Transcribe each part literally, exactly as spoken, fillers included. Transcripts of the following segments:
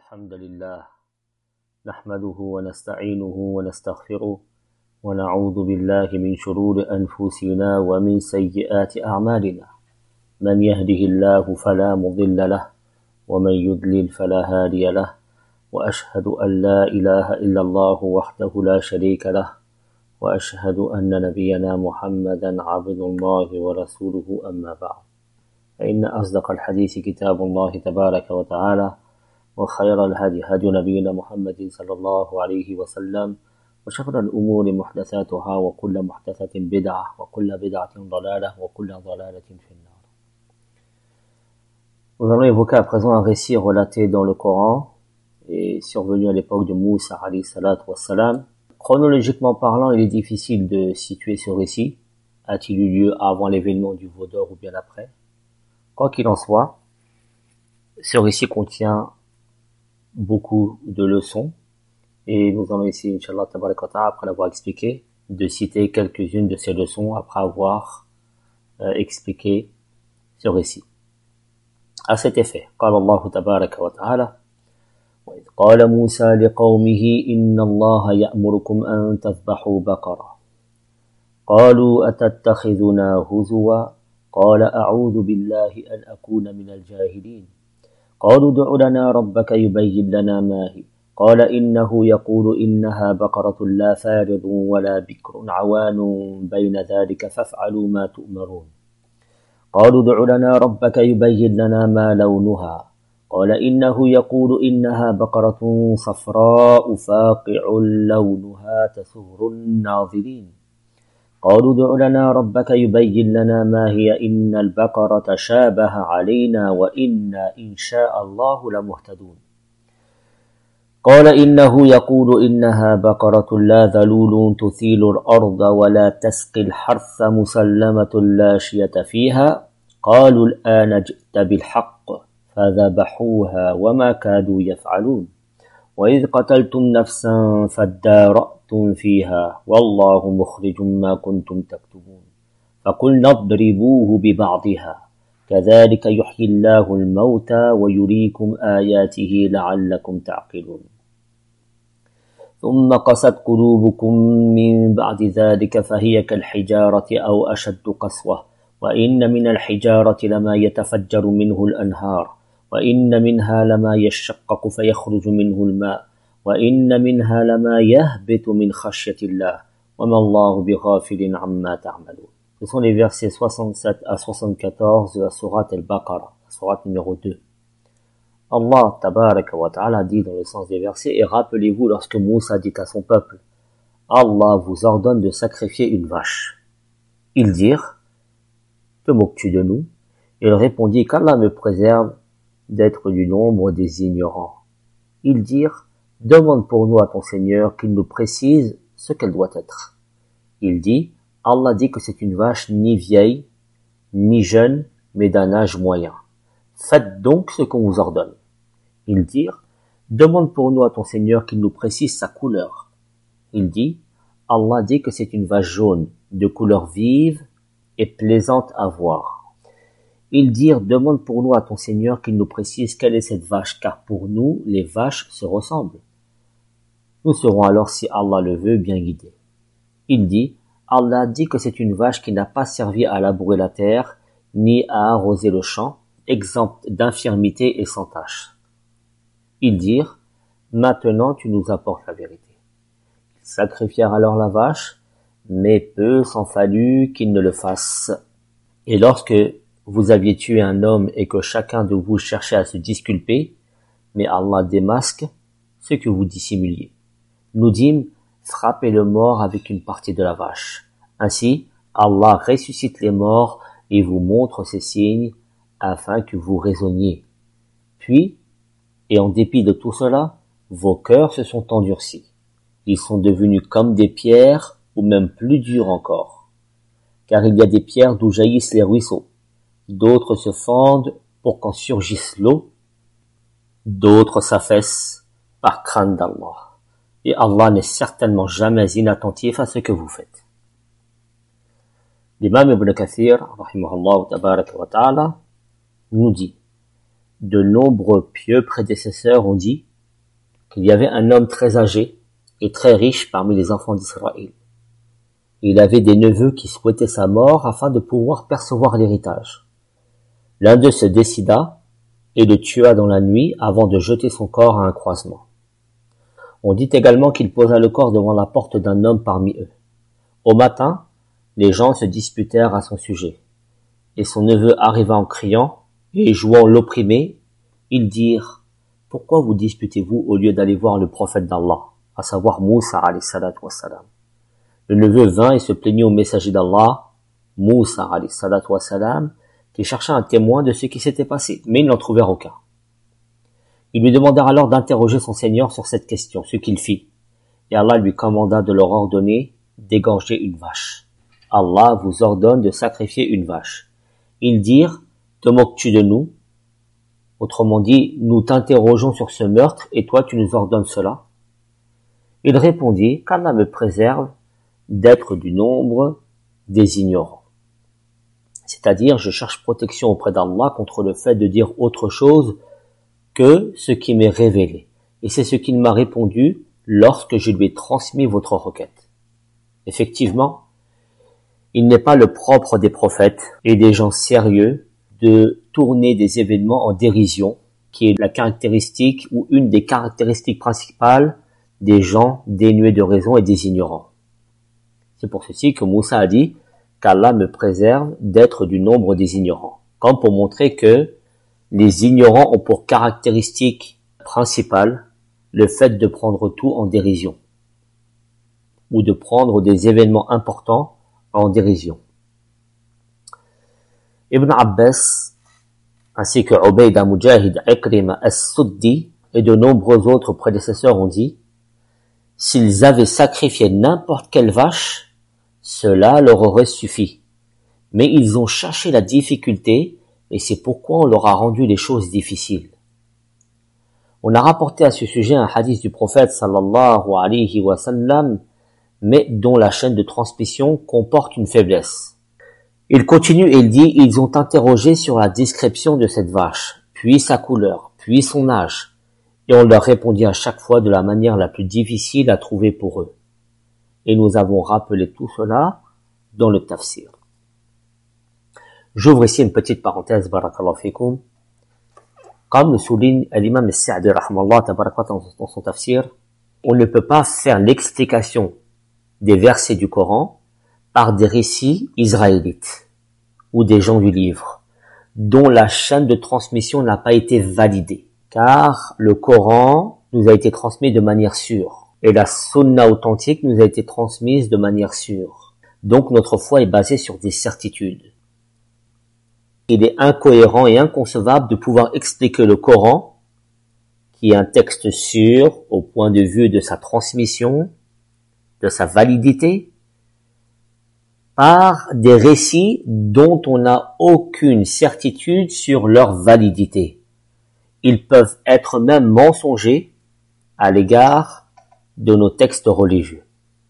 الحمد لله نحمده ونستعينه ونستغفره ونعوذ بالله من شرور أنفسنا ومن سيئات أعمالنا من يهده الله فلا مضل له ومن يضلل فلا هادي له وأشهد أن لا إله إلا الله وحده لا شريك له وأشهد أن نبينا محمدا عبد الله ورسوله أما بعد فإن أصدق الحديث كتاب الله تبارك وتعالى وخير الهدي هدي نبينا محمد صلى الله عليه وسلم وشر الأمور محدثاتها وكل محدثة بدعة وكل بدعة ضلالة وكل ضلالة في النار. Nous allons évoquer à présent un récit relaté dans le Coran et survenu à l'époque de Moussa alayhi salatu wassalam. Chronologiquement parlant, il est difficile de situer ce récit. A-t-il eu lieu avant l'événement du veau d'or ou bien après? Quoi qu'il en soit, ce récit contient beaucoup de leçons et nous allons essayer, Inch'Allah, après l'avoir expliqué, de citer quelques-unes de ces leçons après avoir euh, expliqué ce récit. À cet effet, قال الله تبارك وتعالى وإذ قال موسى لقومه إن الله يأمركم أن تذبحوا بقرة قالوا أتتخذنا هزوا قال أعوذ بالله أن أكون من الجاهلين قالوا ادع لنا ربك يبين لنا ما هي قال إنه يقول إنها بقرة لا فارض ولا بكر عوان بين ذلك فافعلوا ما تؤمرون قالوا ادع لنا ربك يبين لنا ما لونها قال إنه يقول إنها بقرة صفراء فاقع لونها تسر الناظرين قالوا ادع لنا ربك يبين لنا ما هي إن البقرة شابه علينا وإنا إن شاء الله لمهتدون قال إنه يقول إنها بقرة لا ذلول تثيل الأرض ولا تسقي الحرث مسلمة لا شية فيها قالوا الآن جئت بالحق فذبحوها وما كادوا يفعلون وإذ قتلتم نفسا فادارأتم فيها والله مخرج ما كنتم تكتبون فقلنا اضربوه ببعضها كذلك يحيي الله الموتى ويريكم آياته لعلكم تعقلون ثم قست قلوبكم من بعد ذلك فهي كالحجارة أو أشد قسوة وإن من الحجارة لما يتفجر منه الأنهار وإن منها لما يشقق فيخرج منه الماء وإن منها لما يهبط من خشية الله وما الله بغافل عما تعملون. Ce sont les versets soixante-sept à soixante-quatorze de la sourate Al-Baqarah, la sourate numéro deux. Allah tabaraka wa ta'ala dit dans le sens des versets, et rappelez-vous lorsque Moussa dit à son peuple, Allah vous ordonne de sacrifier une vache. Ils dirent, te moques-tu de nous? Il répondit qu'Allah me préserve d'être du nombre des ignorants. Ils dirent, demande pour nous à ton Seigneur qu'il nous précise ce qu'elle doit être. Il dit, Allah dit que c'est une vache ni vieille, ni jeune, mais d'un âge moyen. Faites donc ce qu'on vous ordonne. Ils dirent, demande pour nous à ton Seigneur qu'il nous précise sa couleur. Il dit, Allah dit que c'est une vache jaune, de couleur vive et plaisante à voir. Ils dirent, demande pour nous à ton Seigneur qu'il nous précise quelle est cette vache, car pour nous, les vaches se ressemblent. Nous serons alors, si Allah le veut, bien guidés. Il dit, Allah dit que c'est une vache qui n'a pas servi à labourer la terre, ni à arroser le champ, exempte d'infirmité et sans tache. Ils dirent, maintenant tu nous apportes la vérité. Ils sacrifièrent alors la vache, mais peu s'en fallut qu'ils ne le fassent. Et lorsque vous aviez tué un homme et que chacun de vous cherchait à se disculper, mais Allah démasque ce que vous dissimuliez. Nous dîmes, frappez le mort avec une partie de la vache. Ainsi, Allah ressuscite les morts et vous montre ces signes afin que vous raisonniez. Puis, et en dépit de tout cela, vos cœurs se sont endurcis. Ils sont devenus comme des pierres ou même plus durs encore. Car il y a des pierres d'où jaillissent les ruisseaux. D'autres se fendent pour qu'en surgisse l'eau, d'autres s'affaissent par crainte d'Allah. Et Allah n'est certainement jamais inattentif à ce que vous faites. L'imam Ibn Kathir, rahimahullah tabaraka wa ta'ala, nous dit, de nombreux pieux prédécesseurs ont dit, qu'il y avait un homme très âgé et très riche parmi les enfants d'Israël. Il avait des neveux qui souhaitaient sa mort afin de pouvoir percevoir l'héritage. L'un d'eux se décida et le tua dans la nuit avant de jeter son corps à un croisement. On dit également qu'il posa le corps devant la porte d'un homme parmi eux. Au matin, les gens se disputèrent à son sujet, et son neveu arriva en criant, et jouant l'opprimé, ils dirent « Pourquoi vous disputez-vous au lieu d'aller voir le prophète d'Allah, à savoir Moussa alayhi salatu wassalam ?» Le neveu vint et se plaignit au messager d'Allah, Moussa alayhi salatu wassalam, qui chercha un témoin de ce qui s'était passé, mais ils n'en trouvèrent aucun. Ils lui demandèrent alors d'interroger son Seigneur sur cette question, ce qu'il fit, et Allah lui commanda de leur ordonner d'égorger une vache. Allah vous ordonne de sacrifier une vache. Ils dirent, te moques-tu de nous? Autrement dit, nous t'interrogeons sur ce meurtre et toi tu nous ordonnes cela? Il répondit, qu'Allah me préserve d'être du nombre des ignorants. C'est-à-dire, je cherche protection auprès d'Allah contre le fait de dire autre chose que ce qui m'est révélé. Et c'est ce qu'il m'a répondu lorsque je lui ai transmis votre requête. Effectivement, il n'est pas le propre des prophètes et des gens sérieux de tourner des événements en dérision, qui est la caractéristique ou une des caractéristiques principales des gens dénués de raison et des ignorants. C'est pour ceci que Moussa a dit qu'Allah me préserve d'être du nombre des ignorants, comme pour montrer que les ignorants ont pour caractéristique principale le fait de prendre tout en dérision, ou de prendre des événements importants en dérision. Ibn Abbas, ainsi que Ubayda Mujahid, Ikrima As-Suddi et de nombreux autres prédécesseurs ont dit, s'ils avaient sacrifié n'importe quelle vache, cela leur aurait suffi. Mais ils ont cherché la difficulté et c'est pourquoi on leur a rendu les choses difficiles. On a rapporté à ce sujet un hadith du prophète sallallahu alayhi wa sallam, mais dont la chaîne de transmission comporte une faiblesse. Il continue et il dit, ils ont interrogé sur la description de cette vache, puis sa couleur, puis son âge, et on leur répondit à chaque fois de la manière la plus difficile à trouver pour eux. Et nous avons rappelé tout cela dans le tafsir. J'ouvre ici une petite parenthèse, barakallahu fikum. Comme le souligne l'imam al-Sa'di rahmallah tabarakallah dans son tafsir, on ne peut pas faire l'explication des versets du Coran par des récits israélites ou des gens du livre, dont la chaîne de transmission n'a pas été validée, car le Coran nous a été transmis de manière sûre, et la sunna authentique nous a été transmise de manière sûre. Donc notre foi est basée sur des certitudes. Il est incohérent et inconcevable de pouvoir expliquer le Coran, qui est un texte sûr au point de vue de sa transmission, de sa validité, par des récits dont on n'a aucune certitude sur leur validité. Ils peuvent être même mensongers à l'égard de nos textes religieux.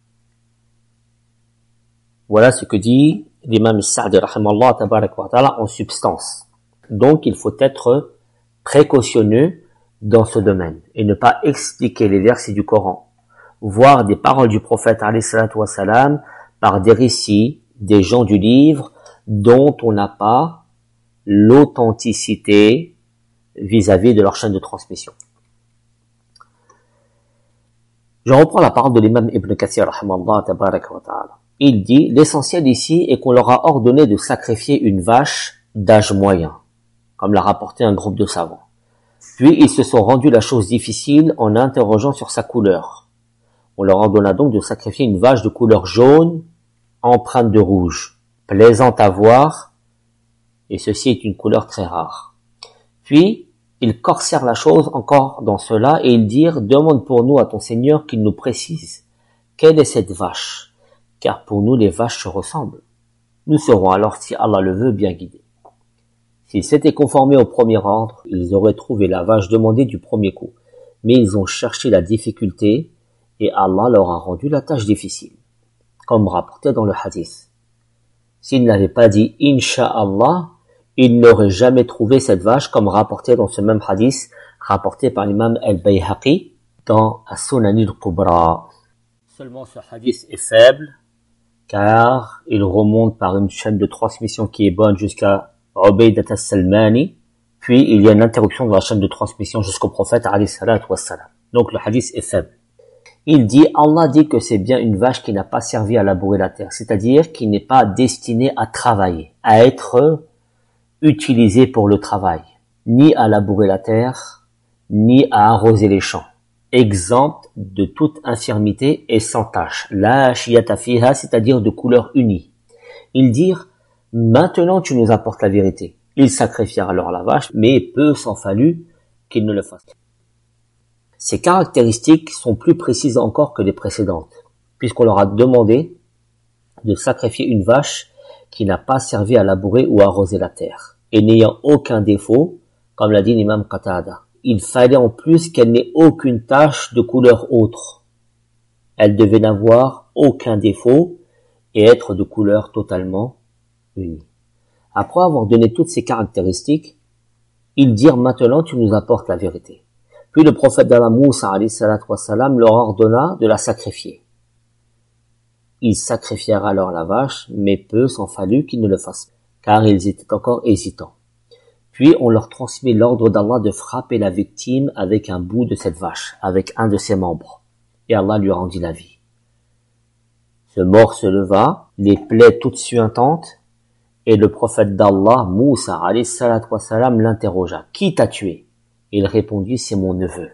Voilà ce que dit l'imam Sa'di rahimallah tabarak wa ta'ala en substance. Donc il faut être précautionneux dans ce domaine et ne pas expliquer les versets du Coran, voire des paroles du prophète alayhi salatu wassalam par des récits des gens du livre dont on n'a pas l'authenticité vis-à-vis de leur chaîne de transmission. Je reprends la parole de l'imam Ibn Kathir rahimallah tabarak wa ta'ala. Il dit, l'essentiel ici est qu'on leur a ordonné de sacrifier une vache d'âge moyen, comme l'a rapporté un groupe de savants. Puis ils se sont rendus la chose difficile en interrogeant sur sa couleur. On leur ordonna donc de sacrifier une vache de couleur jaune, empreinte de rouge, plaisante à voir, et ceci est une couleur très rare. Puis, ils corsèrent la chose encore dans cela, et ils dirent, demande pour nous à ton Seigneur qu'il nous précise, quelle est cette vache? Car pour nous les vaches se ressemblent. Nous serons alors, si Allah le veut, bien guidés. S'ils s'étaient conformés au premier ordre, ils auraient trouvé la vache demandée du premier coup. Mais ils ont cherché la difficulté, et Allah leur a rendu la tâche difficile, comme rapporté dans le hadith. S'ils n'avaient pas dit « Inch'Allah », ils n'auraient jamais trouvé cette vache, comme rapporté dans ce même hadith, rapporté par l'imam al-Bayhaqi, dans As-Sunan al-Kubra. Seulement ce hadith est faible, car il remonte par une chaîne de transmission qui est bonne jusqu'à Ubaydah as-Salmani, puis il y a une interruption de la chaîne de transmission jusqu'au prophète alayhi salatu wassalam. Donc le hadith est faible. Il dit, Allah dit que c'est bien une vache qui n'a pas servi à labourer la terre, c'est-à-dire qui n'est pas destinée à travailler, à être utilisée pour le travail, ni à labourer la terre, ni à arroser les champs, exempte de toute infirmité et sans tache, la shiyata fiha, c'est-à-dire de couleur unie. Ils dirent, maintenant tu nous apportes la vérité. Ils sacrifièrent alors la vache, mais peu s'en fallut qu'ils ne le fassent. Ces caractéristiques sont plus précises encore que les précédentes, puisqu'on leur a demandé de sacrifier une vache qui n'a pas servi à labourer ou à arroser la terre, et n'ayant aucun défaut, comme l'a dit l'imam Qatada. Il fallait en plus qu'elle n'ait aucune tache de couleur autre. Elle devait n'avoir aucun défaut et être de couleur totalement unie. Après avoir donné toutes ces caractéristiques, ils dirent, maintenant tu nous apportes la vérité. Puis le prophète d'Allah Moussa alayhi salatu wassalam leur ordonna de la sacrifier. Ils sacrifièrent alors la vache, mais peu s'en fallut qu'ils ne le fassent, car ils étaient encore hésitants. Puis on leur transmit l'ordre d'Allah de frapper la victime avec un bout de cette vache, avec un de ses membres. Et Allah lui rendit la vie. Ce mort se leva, les plaies toutes suintantes, et le prophète d'Allah, Moussa alayhi salatu wassalam, l'interrogea. Qui t'a tué? Il répondit, c'est mon neveu.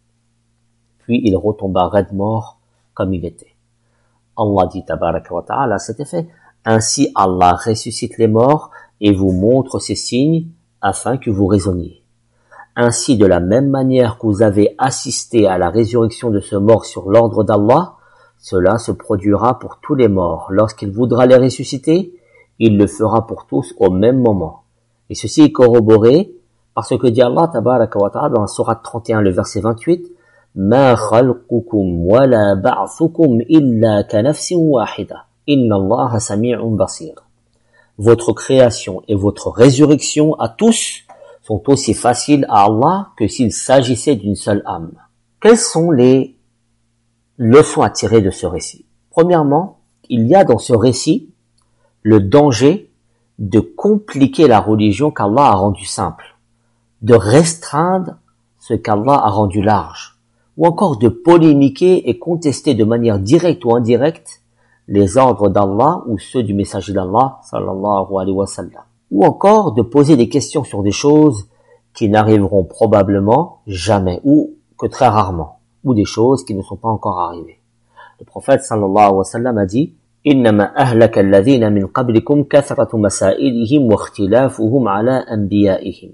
Puis il retomba raide mort comme il était. Allah dit, tabaraka wa ta'ala, à cet effet, ainsi Allah ressuscite les morts et vous montre ces signes afin que vous raisonniez. Ainsi, de la même manière que vous avez assisté à la résurrection de ce mort sur l'ordre d'Allah, cela se produira pour tous les morts. Lorsqu'il voudra les ressusciter, il le fera pour tous au même moment. Et ceci est corroboré par ce que dit Allah tabaraka wa ta'ala dans la sourate trente et un, le verset vingt-huit, Ma khalqukum wa la ba'thukum illa ka nafsin wahida. Inna Allaha sami'un basir. Votre création et votre résurrection à tous sont aussi faciles à Allah que s'il s'agissait d'une seule âme. Quelles sont les leçons à tirer de ce récit? Premièrement, il y a dans ce récit le danger de compliquer la religion qu'Allah a rendue simple, de restreindre ce qu'Allah a rendu large, ou encore de polémiquer et contester de manière directe ou indirecte les ordres d'Allah ou ceux du messager d'Allah, sallallahu alayhi wa sallam, ou encore de poser des questions sur des choses qui n'arriveront probablement jamais, ou que très rarement, ou des choses qui ne sont pas encore arrivées. Le prophète sallallahu alayhi wa sallam a dit, إنما أهلك الذين من قبلكم كثرة مسائلهم واختلافهم على أنبيائهم.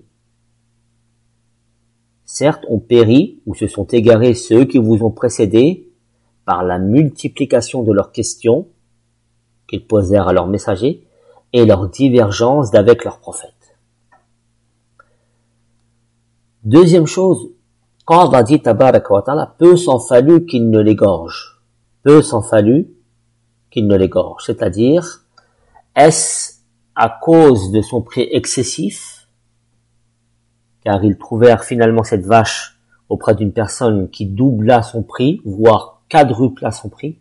Certes, ont péri ou se sont égarés ceux qui vous ont précédés par la multiplication de leurs questions qu'ils posèrent à leurs messagers et leur divergence d'avec leurs prophètes. Deuxième chose, quand Allah dit tabaraka wa ta'ala, peu s'en fallut qu'il ne l'égorge. Peu s'en fallut qu'il ne l'égorge. C'est-à-dire, est-ce à cause de son prix excessif, car ils trouvèrent finalement cette vache auprès d'une personne qui doubla son prix, voire quadrupla son prix,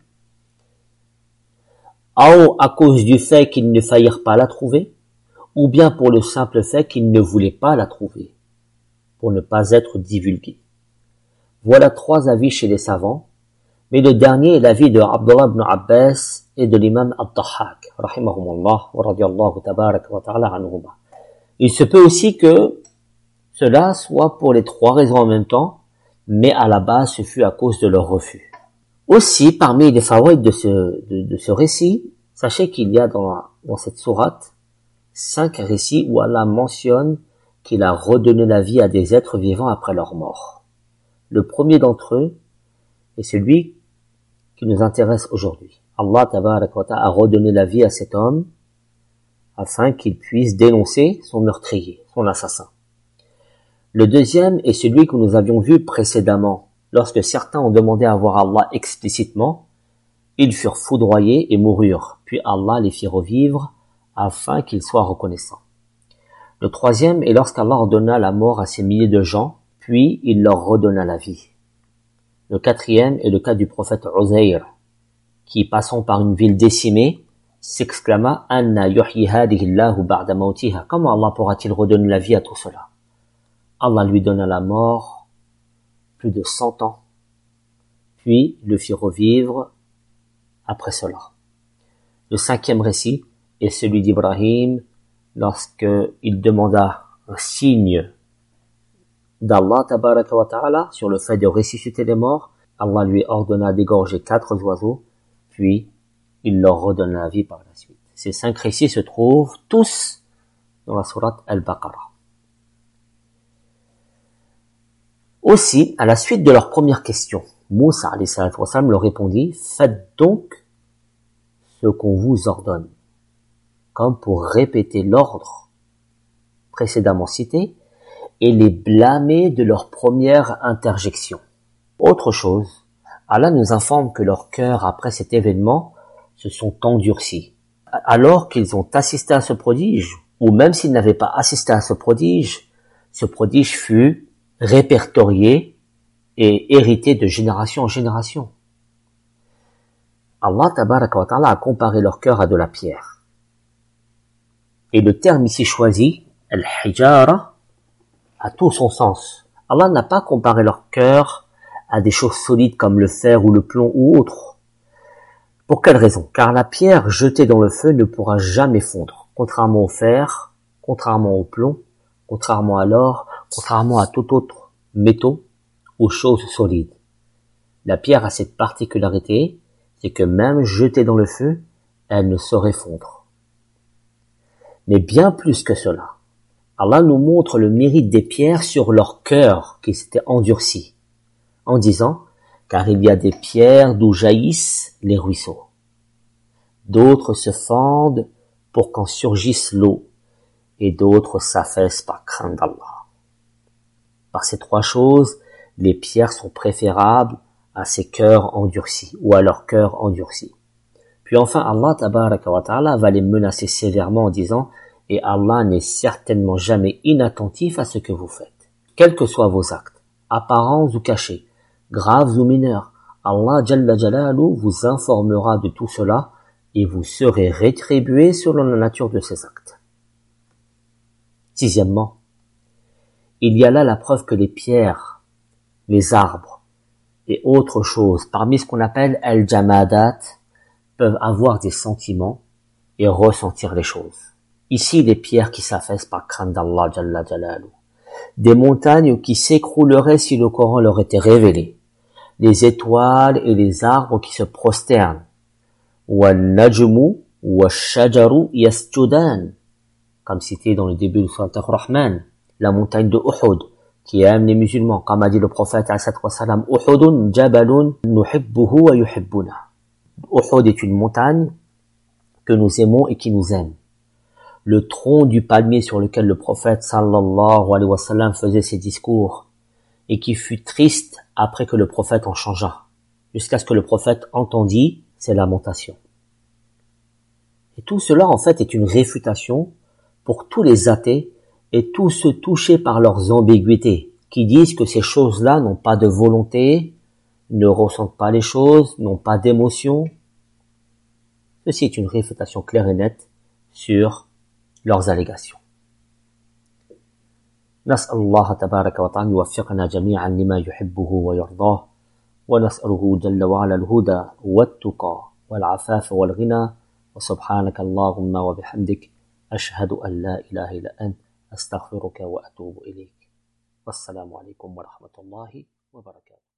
ou à cause du fait qu'ils ne faillirent pas la trouver, ou bien pour le simple fait qu'ils ne voulaient pas la trouver, pour ne pas être divulgués. Voilà trois avis chez les savants, mais le dernier est l'avis de Abdullah ibn Abbas et de l'imam Ad-Dahhak, rahimahumullah, wa radiyallahu tabaraka wa ta'ala anhuma. Il se peut aussi que cela soit pour les trois raisons en même temps, mais à la base ce fut à cause de leur refus. Aussi, parmi les fawaïd de ce, de, de ce récit, sachez qu'il y a dans, dans cette sourate cinq récits où Allah mentionne qu'il a redonné la vie à des êtres vivants après leur mort. Le premier d'entre eux est celui qui nous intéresse aujourd'hui. Allah tabaraka wa ta'ala a redonné la vie à cet homme afin qu'il puisse dénoncer son meurtrier, son assassin. Le deuxième est celui que nous avions vu précédemment. Lorsque certains ont demandé à voir Allah explicitement, ils furent foudroyés et moururent, puis Allah les fit revivre afin qu'ils soient reconnaissants. Le troisième est lorsqu'Allah ordonna la mort à ces milliers de gens, puis il leur redonna la vie. Le quatrième est le cas du prophète Uzayr, qui, passant par une ville décimée, s'exclama « Anna yuhyi hadihi Allahu ba'da mawtiha » Comment Allah pourra-t-il redonner la vie à tout cela? Allah lui donna la mort plus de cent ans, puis le fit revivre après cela. Le cinquième récit est celui d'Ibrahim lorsque il demanda un signe d'Allah tabaraka wa ta'ala sur le fait de ressusciter les morts. Allah lui ordonna d'égorger quatre oiseaux, puis il leur redonna la vie par la suite. Ces cinq récits se trouvent tous dans la sourate Al-Baqarah. Aussi, à la suite de leur première question, Moussa alayhi salatu wa salam leur répondit « Faites donc ce qu'on vous ordonne », comme pour répéter l'ordre précédemment cité et les blâmer de leur première interjection. Autre chose, Allah nous informe que leurs cœurs après cet événement se sont endurcis. Alors qu'ils ont assisté à ce prodige, ou même s'ils n'avaient pas assisté à ce prodige, ce prodige fut répertorié et hérité de génération en génération. Allah tabaraka wa ta'ala a comparé leur cœur à de la pierre. Et le terme ici choisi, al-hijara, a tout son sens. Allah n'a pas comparé leur cœur à des choses solides comme le fer ou le plomb ou autre. Pour quelle raison? Car la pierre jetée dans le feu ne pourra jamais fondre, contrairement au fer, contrairement au plomb, contrairement à l'or, contrairement à tout autre métaux ou choses solides. La pierre a cette particularité, c'est que même jetée dans le feu, elle ne saurait fondre. Mais bien plus que cela, Allah nous montre le mérite des pierres sur leur cœur qui s'était endurci, en disant « Car il y a des pierres d'où jaillissent les ruisseaux. D'autres se fendent pour qu'en surgisse l'eau, et d'autres s'affaissent par crainte d'Allah. » Par ces trois choses, les pierres sont préférables à ces cœurs endurcis, ou à leurs cœurs endurcis. Puis enfin, Allah tabaraka wa ta'ala va les menacer sévèrement en disant « Et Allah n'est certainement jamais inattentif à ce que vous faites. » Quels que soient vos actes, apparents ou cachés, graves ou mineurs, Allah Jalla Jalalu vous informera de tout cela et vous serez rétribués selon la nature de ces actes. Sixièmement, il y a là la preuve que les pierres, les arbres et autres choses, parmi ce qu'on appelle al-jamadat, peuvent avoir des sentiments et ressentir les choses. Ici, les pierres qui s'affaissent par crainte d'Allah Jalla Jalalu, des montagnes qui s'écrouleraient si le Coran leur était révélé, les étoiles et les arbres qui se prosternent, وَالنَّجْمُ وَالشَّجَرُ يَسْجُدَانِ, comme cité dans le début de Surat Ar-Rahman, la montagne de Uhud, qui aime les musulmans, comme a dit le prophète alayhi salatu wa salam, Uhudun jabalun nuhibbuhu wa yuhibbuna. Uhud est une montagne que nous aimons et qui nous aime. Le tronc du palmier sur lequel le prophète sallallahu alayhi wa sallam faisait ses discours et qui fut triste après que le prophète en changea, jusqu'à ce que le prophète entendit ses lamentations. Et tout cela en fait est une réfutation pour tous les athées et tous ceux touchés par leurs ambiguïtés, qui disent que ces choses-là n'ont pas de volonté, ne ressentent pas les choses, n'ont pas d'émotion. Ceci est une réfutation claire et nette sur leurs allégations. نسأل الله تبارك وتعالى يوفقنا جميعا لما يحبه ويرضاه ونسأله جل وعلا الهدى والتقى والعفاف والغنى وسبحانك اللهم وبحمدك أشهد أن لا إله إلا أنت أستغفرك وأتوب إليك والسلام عليكم ورحمة الله وبركاته.